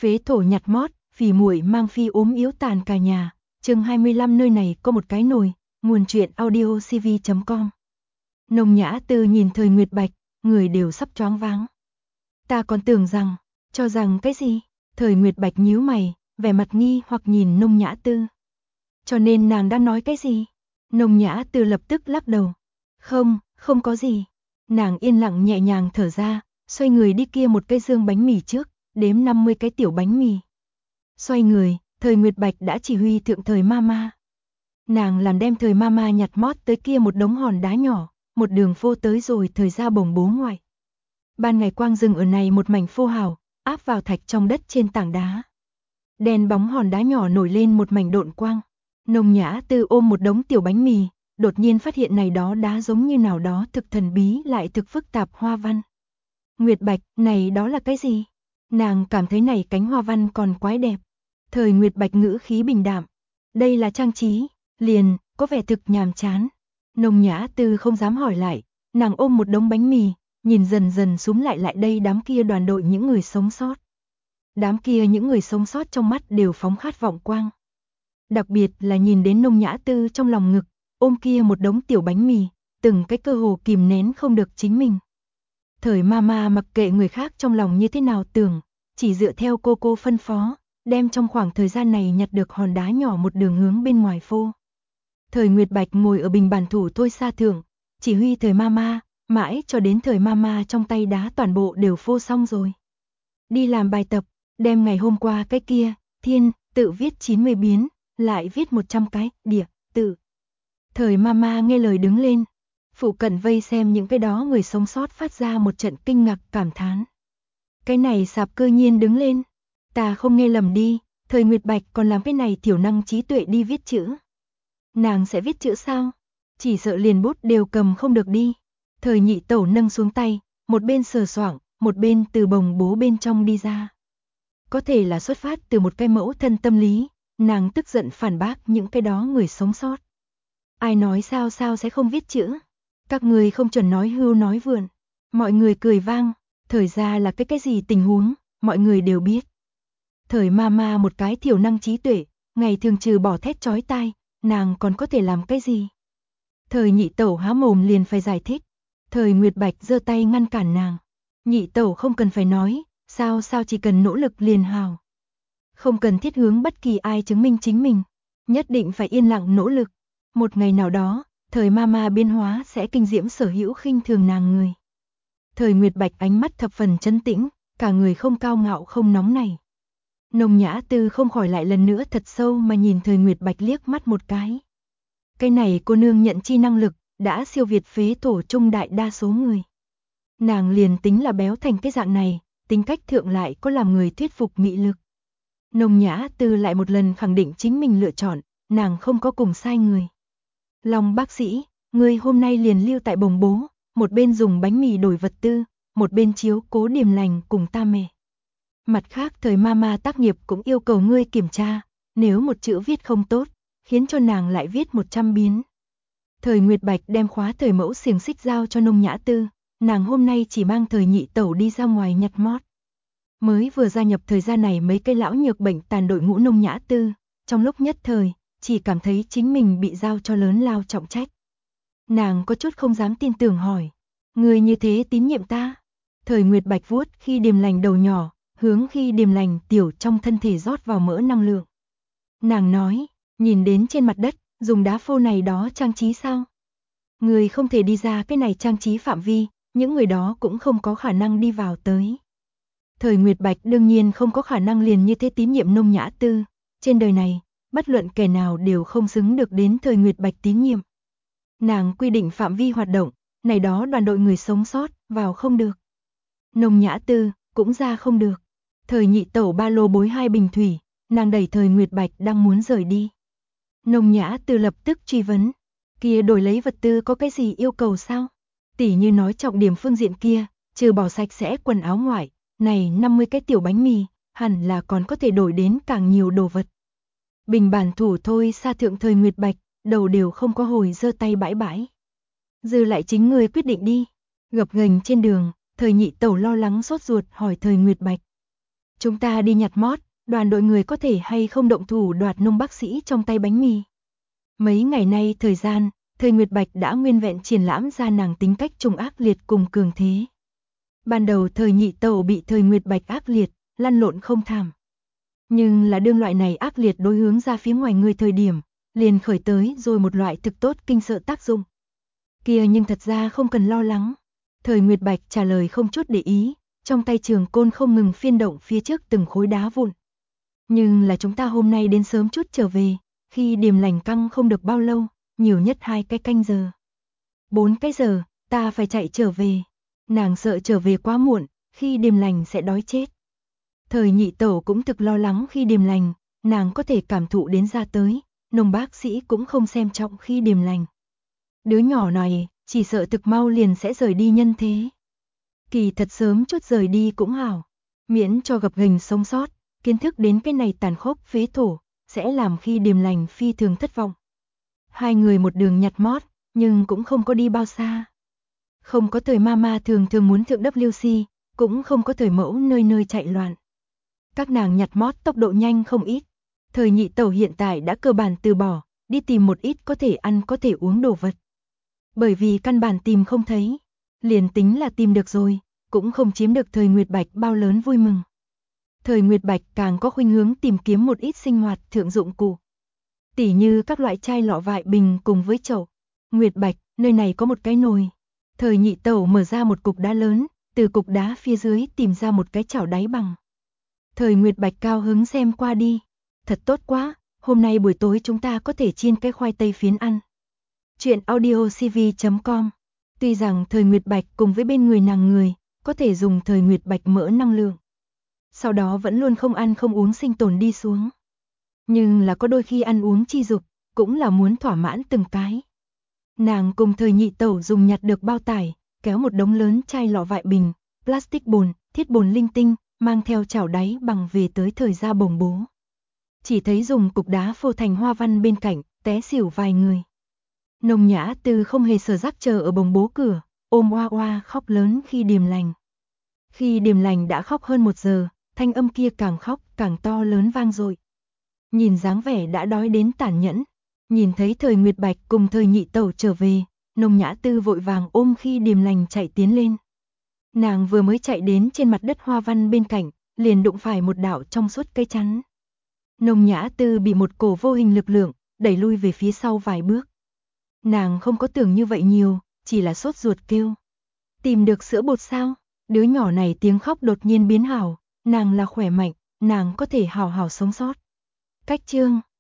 Phế thổ nhặt mót, phì muội mang phi ốm yếu tàn cả nhà. Chương 25 nơi này có một cái nồi. Nguồn truyện audiocv.com. Nông Nhã Tư nhìn Thời Nguyệt Bạch, người đều sắp choáng váng. Ta còn tưởng rằng, cho rằng cái gì? Thời Nguyệt Bạch nhíu mày, vẻ mặt nghi hoặc nhìn Nông Nhã Tư. Cho nên nàng đang nói cái gì? Nông Nhã Tư lập tức lắc đầu. Không có gì. Nàng yên lặng nhẹ nhàng thở ra, xoay người đi kia một cái dương bánh mì trước, đếm 50 cái tiểu bánh mì. Xoay người, Thời Nguyệt Bạch đã chỉ huy thượng Thời Mama. Nàng làm đem Thời Mama nhặt mót tới kia một đống hòn đá nhỏ, một đường phô tới rồi Thời ra bồng bố ngoài. Ban ngày quang rừng ở này một mảnh phô hào, áp vào thạch trong đất trên tảng đá. Đèn bóng hòn đá nhỏ nổi lên một mảnh độn quang. Nông Nhã Tư ôm một đống tiểu bánh mì, đột nhiên phát hiện này đó đá giống như nào đó thực thần bí lại thực phức tạp hoa văn. Nguyệt Bạch, này đó là cái gì? Nàng cảm thấy này cánh hoa văn còn quái đẹp. Thời Nguyệt Bạch ngữ khí bình đạm. Đây là trang trí, liền, có vẻ thực nhàm chán. Nông Nhã Tư không dám hỏi lại, nàng ôm một đống bánh mì, nhìn dần dần súm lại đây đám kia đoàn đội những người sống sót. Đám kia những người sống sót trong mắt đều phóng khát vọng quang. Đặc biệt là nhìn đến Nông Nhã Tư trong lòng ngực, ôm kia một đống tiểu bánh mì, từng cái cơ hồ kìm nén không được chính mình. Thời Mama mặc kệ người khác trong lòng như thế nào tưởng, chỉ dựa theo cô phân phó, đem trong khoảng thời gian này nhặt được hòn đá nhỏ một đường hướng bên ngoài phô. Thời Nguyệt Bạch ngồi ở bình bàn thủ thôi xa thưởng, chỉ huy Thời Mama, mãi cho đến Thời Mama trong tay đá toàn bộ đều phô xong rồi. Đi làm bài tập, đem ngày hôm qua cái kia, thiên, tự viết 90 biến, lại viết 100 cái, địa, tự. Thời Mama nghe lời đứng lên. Phụ cận vây xem những cái đó người sống sót phát ra một trận kinh ngạc cảm thán. Cái này sạp cơ nhiên đứng lên. Ta không nghe lầm đi, Thời Nguyệt Bạch còn làm cái này thiểu năng trí tuệ đi viết chữ. Nàng sẽ viết chữ sao? Chỉ sợ liền bút đều cầm không được đi. Thời Nhị Tẩu nâng xuống tay, một bên sờ soạng, một bên từ bồng bố bên trong đi ra. Có thể là xuất phát từ một cái mẫu thân tâm lý, nàng tức giận phản bác những cái đó người sống sót. Ai nói sao sẽ không viết chữ? Các người không chuẩn nói hưu nói vượn. Mọi người cười vang, Thời ra là cái gì tình huống, mọi người đều biết. Thời Mama một cái thiểu năng trí tuệ, ngày thường trừ bỏ thét chói tai, nàng còn có thể làm cái gì? Thời Nhị Tẩu há mồm liền phải giải thích. Thời Nguyệt Bạch giơ tay ngăn cản nàng. Nhị Tẩu không cần phải nói, sao chỉ cần nỗ lực liền hào. Không cần thiết hướng bất kỳ ai chứng minh chính mình, nhất định phải yên lặng nỗ lực. Một ngày nào đó, Thời Mama biến hóa sẽ kinh diễm sở hữu khinh thường nàng người. Thời Nguyệt Bạch ánh mắt thập phần trấn tĩnh, cả người không cao ngạo không nóng này. Nông Nhã Tư không khỏi lại lần nữa thật sâu mà nhìn Thời Nguyệt Bạch liếc mắt một cái. Cái này cô nương nhận chi năng lực, đã siêu việt phế thổ trung đại đa số người. Nàng liền tính là béo thành cái dạng này, tính cách thượng lại có làm người thuyết phục mị lực. Nông Nhã Tư lại một lần khẳng định chính mình lựa chọn, nàng không có cùng sai người. Long bác sĩ, ngươi hôm nay liền lưu tại bồng bố, một bên dùng bánh mì đổi vật tư, một bên chiếu cố Điềm Lành cùng ta mẹ. Mặt khác Thời Mama tác nghiệp cũng yêu cầu ngươi kiểm tra, nếu một chữ viết không tốt, khiến cho nàng lại viết 100 biến. Thời Nguyệt Bạch đem khóa thời mẫu xiềng xích giao cho Nông Nhã Tư, nàng hôm nay chỉ mang Thời Nhị Tẩu đi ra ngoài nhặt mót. Mới vừa gia nhập thời gian này mấy cây lão nhược bệnh tàn đội ngũ Nông Nhã Tư, trong lúc nhất thời, chỉ cảm thấy chính mình bị giao cho lớn lao trọng trách. Nàng có chút không dám tin tưởng hỏi, người như thế tín nhiệm ta? Thời Nguyệt Bạch vuốt khi Điềm Lành đầu nhỏ, hướng khi Điềm Lành tiểu trong thân thể rót vào mỡ năng lượng. Nàng nói, nhìn đến trên mặt đất, dùng đá phô này đó trang trí sao? Người không thể đi ra cái này trang trí phạm vi, những người đó cũng không có khả năng đi vào tới. Thời Nguyệt Bạch đương nhiên không có khả năng liền như thế tín nhiệm Nông Nhã Tư, trên đời này, bất luận kẻ nào đều không xứng được đến Thời Nguyệt Bạch tín nhiệm. Nàng quy định phạm vi hoạt động, này đó đoàn đội người sống sót, vào không được. Nông Nhã Tư, cũng ra không được. Thời Nhị Tẩu ba lô bối 2 bình thủy, nàng đẩy Thời Nguyệt Bạch đang muốn rời đi. Nông Nhã Tư lập tức truy vấn, kia đổi lấy vật tư có cái gì yêu cầu sao? Tỉ như nói trọng điểm phương diện kia, trừ bỏ sạch sẽ quần áo ngoại, này 50 cái tiểu bánh mì, hẳn là còn có thể đổi đến càng nhiều đồ vật. Bình bản thủ thôi xa thượng Thời Nguyệt Bạch, đầu đều không có hồi giơ tay bãi bãi. Dư lại chính người quyết định đi. Gập ghềnh trên đường, Thời Nhị Tẩu lo lắng sốt ruột hỏi Thời Nguyệt Bạch. Chúng ta đi nhặt mót, đoàn đội người có thể hay không động thủ đoạt nông bác sĩ trong tay bánh mì. Mấy ngày nay Thời Nguyệt Bạch đã nguyên vẹn triển lãm ra nàng tính cách trùng ác liệt cùng cường thế. Ban đầu Thời Nhị Tẩu bị Thời Nguyệt Bạch ác liệt, lăn lộn không thảm. Nhưng là đương loại này ác liệt đối hướng ra phía ngoài người thời điểm, liền khởi tới rồi một loại thực tốt kinh sợ tác dụng. Kia nhưng thật ra không cần lo lắng. Thời Nguyệt Bạch trả lời không chút để ý, trong tay trường côn không ngừng phiên động phía trước từng khối đá vụn. Nhưng là chúng ta hôm nay đến sớm chút trở về, khi Điềm Lành căng không được bao lâu, nhiều nhất 2 cái canh giờ. 4 cái giờ, ta phải chạy trở về. Nàng sợ trở về quá muộn, khi Điềm Lành sẽ đói chết. Thời Nhị Tẩu cũng thực lo lắng khi Điềm Lành, nàng có thể cảm thụ đến ra tới, nông bác sĩ cũng không xem trọng khi Điềm Lành. Đứa nhỏ này, chỉ sợ thực mau liền sẽ rời đi nhân thế. Kỳ thật sớm chút rời đi cũng hảo, miễn cho gặp gành sống sót, kiến thức đến cái này tàn khốc phế thổ, sẽ làm khi Điềm Lành phi thường thất vọng. Hai người một đường nhặt mót, nhưng cũng không có đi bao xa. Không có Thời Mama thường muốn thượng WC, cũng không có Thời Mẫu nơi nơi chạy loạn. Các nàng nhặt mót tốc độ nhanh không ít. Thời Nhị Tẩu hiện tại đã cơ bản từ bỏ, đi tìm một ít có thể ăn có thể uống đồ vật. Bởi vì căn bản tìm không thấy, liền tính là tìm được rồi, cũng không chiếm được Thời Nguyệt Bạch bao lớn vui mừng. Thời Nguyệt Bạch càng có khuynh hướng tìm kiếm một ít sinh hoạt thượng dụng cụ. Tỉ như các loại chai lọ vại bình cùng với chậu. Nguyệt Bạch, nơi này có một cái nồi. Thời Nhị Tẩu mở ra một cục đá lớn, từ cục đá phía dưới tìm ra một cái chảo đáy bằng. Thời Nguyệt Bạch cao hứng xem qua đi. Thật tốt quá, hôm nay buổi tối chúng ta có thể chiên cái khoai tây phiến ăn. Chuyện audiocv.com. Tuy rằng Thời Nguyệt Bạch cùng với bên người nàng người, có thể dùng Thời Nguyệt Bạch mỡ năng lượng. Sau đó vẫn luôn không ăn không uống sinh tồn đi xuống. Nhưng là có đôi khi ăn uống chi dục, cũng là muốn thỏa mãn từng cái. Nàng cùng Thời Nhị Tẩu dùng nhặt được bao tải, kéo một đống lớn chai lọ vại bình, plastic bồn, thiết bồn linh tinh, mang theo chảo đáy bằng về tới Thời gia bồng bố. Chỉ thấy dùng cục đá phô thành hoa văn bên cạnh, té xỉu vài người. Nông Nhã Tư không hề sở giác chờ ở bồng bố cửa, ôm oa oa khóc lớn khi Điềm Lành. Khi Điềm Lành đã khóc hơn 1 giờ, thanh âm kia càng khóc càng to lớn vang dội. Nhìn dáng vẻ đã đói đến tàn nhẫn, nhìn thấy Thời Nguyệt Bạch cùng Thời Nhị Tẩu trở về, Nông Nhã Tư vội vàng ôm khi Điềm Lành chạy tiến lên. Nàng vừa mới chạy đến trên mặt đất hoa văn bên cạnh, liền đụng phải một đạo trong suốt cây chắn. Nông Nhã Tư bị một cổ vô hình lực lượng đẩy lui về phía sau vài bước. Nàng không có tưởng như vậy nhiều, chỉ là sốt ruột kêu. Tìm được sữa bột sao? Đứa nhỏ này tiếng khóc đột nhiên biến hảo, nàng là khỏe mạnh, nàng có thể hào hào sống sót. Cách chương